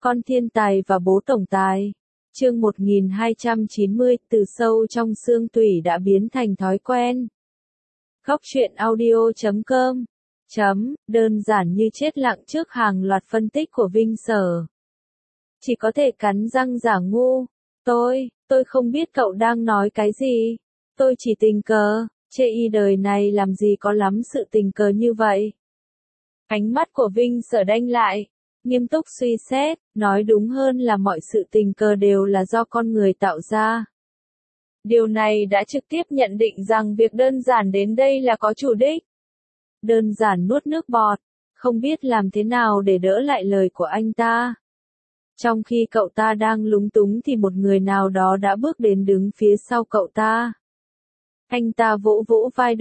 Con thiên tài và bố tổng tài. Chương 1290, từ sâu trong xương tủy đã biến thành thói quen. Góc truyện audio.com. Đơn giản như chết lặng trước hàng loạt phân tích của Vinh Sở. Chỉ có thể cắn răng giả ngu. Tôi không biết cậu đang nói cái gì. Tôi chỉ tình cờ, chê y đời này làm gì có lắm sự tình cờ như vậy. Ánh mắt của Vinh Sở đanh lại, nghiêm túc suy xét, nói đúng hơn là mọi sự tình cờ đều là do con người tạo ra. Điều này đã trực tiếp nhận định rằng việc đơn giản đến đây là có chủ đích. Đơn giản nuốt nước bọt, không biết làm thế nào để đỡ lại lời của anh ta. Trong khi cậu ta đang lúng túng thì một người nào đó đã bước đến đứng phía sau cậu ta. Anh ta vỗ vỗ vai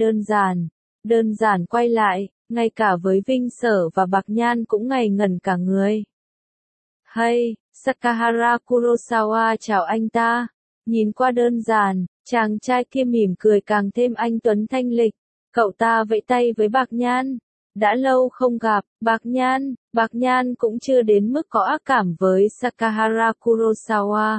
đơn giản quay lại, ngay cả với Vinh Sở và Bạc Nhan cũng ngây ngẩn cả người. Hay, Sakahara Kurosawa chào anh ta. Nhìn qua đơn giản, chàng trai kia mỉm cười càng thêm anh tuấn thanh lịch. Cậu ta vẫy tay với Bạc Nhan. Đã lâu không gặp, Bạc Nhan cũng chưa đến mức có ác cảm với Sakahara Kurosawa.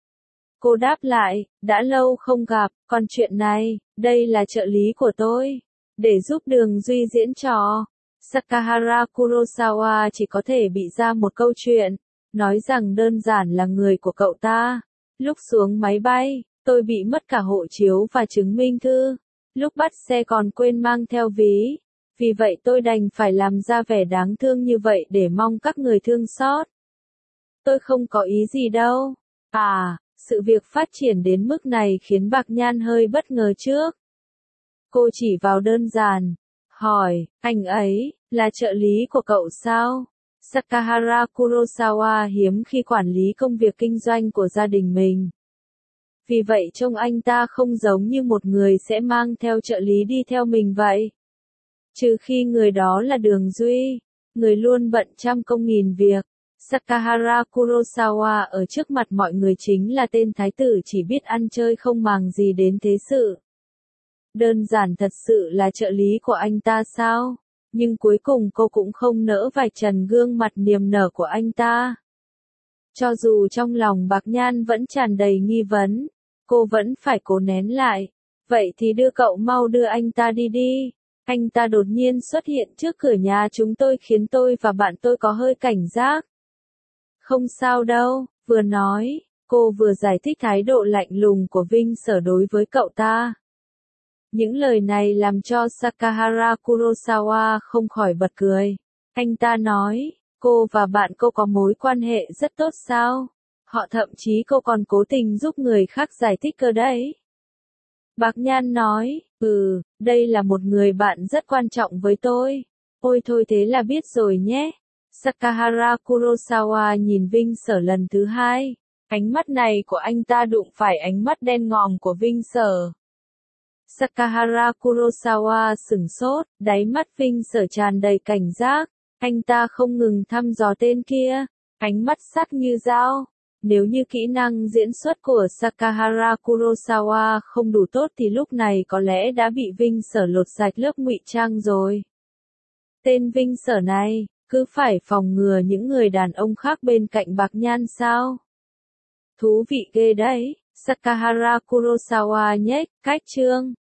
Cô đáp lại, đã lâu không gặp, còn chuyện này, đây là trợ lý của tôi. Để giúp Đường Duy diễn trò, Sakahara Kurosawa chỉ có thể bị ra một câu chuyện, nói rằng đơn giản là người của cậu ta. Lúc xuống máy bay, tôi bị mất cả hộ chiếu và chứng minh thư. Lúc bắt xe còn quên mang theo ví. Vì vậy tôi đành phải làm ra vẻ đáng thương như vậy để mong các người thương xót. Tôi không có ý gì đâu. Sự việc phát triển đến mức này khiến Bạc Nhan hơi bất ngờ trước. Cô chỉ vào đơn giản, hỏi, anh ấy, là trợ lý của cậu sao? Sakahara Kurosawa hiếm khi quản lý công việc kinh doanh của gia đình mình. Vì vậy trông anh ta không giống như một người sẽ mang theo trợ lý đi theo mình vậy. Trừ khi người đó là Đường Duy, người luôn bận trăm công nghìn việc. Sakahara Kurosawa ở trước mặt mọi người chính là tên thái tử chỉ biết ăn chơi không màng gì đến thế sự. Đơn giản thật sự là trợ lý của anh ta sao? Nhưng cuối cùng cô cũng không nỡ vạch trần gương mặt niềm nở của anh ta. Cho dù trong lòng Bạc Nhan vẫn tràn đầy nghi vấn, cô vẫn phải cố nén lại. Vậy thì cậu mau đưa anh ta đi. Anh ta đột nhiên xuất hiện trước cửa nhà chúng tôi khiến tôi và bạn tôi có hơi cảnh giác. Không sao đâu, vừa nói, cô vừa giải thích thái độ lạnh lùng của Vinh Sở đối với cậu ta. Những lời này làm cho Sakahara Kurosawa không khỏi bật cười. Anh ta nói, cô và bạn cô có mối quan hệ rất tốt sao? Họ thậm chí cô còn cố tình giúp người khác giải thích cơ đấy. Bạc Nhan nói, đây là một người bạn rất quan trọng với tôi. Ôi thôi thế là biết rồi nhé. Sakahara Kurosawa nhìn Vinh Sở lần thứ hai. Ánh mắt này của anh ta đụng phải ánh mắt đen ngòm của Vinh Sở. Sakahara Kurosawa sửng sốt, đáy mắt Vinh Sở tràn đầy cảnh giác. Anh ta không ngừng thăm dò tên kia, ánh mắt sắc như dao. Nếu như kỹ năng diễn xuất của Sakahara Kurosawa không đủ tốt thì lúc này có lẽ đã bị Vinh Sở lột sạch lớp ngụy trang rồi. Tên Vinh Sở này, cứ phải phòng ngừa những người đàn ông khác bên cạnh Bạc Nhan sao? Thú vị ghê đấy, Sakahara Kurosawa nhếch, cách chương.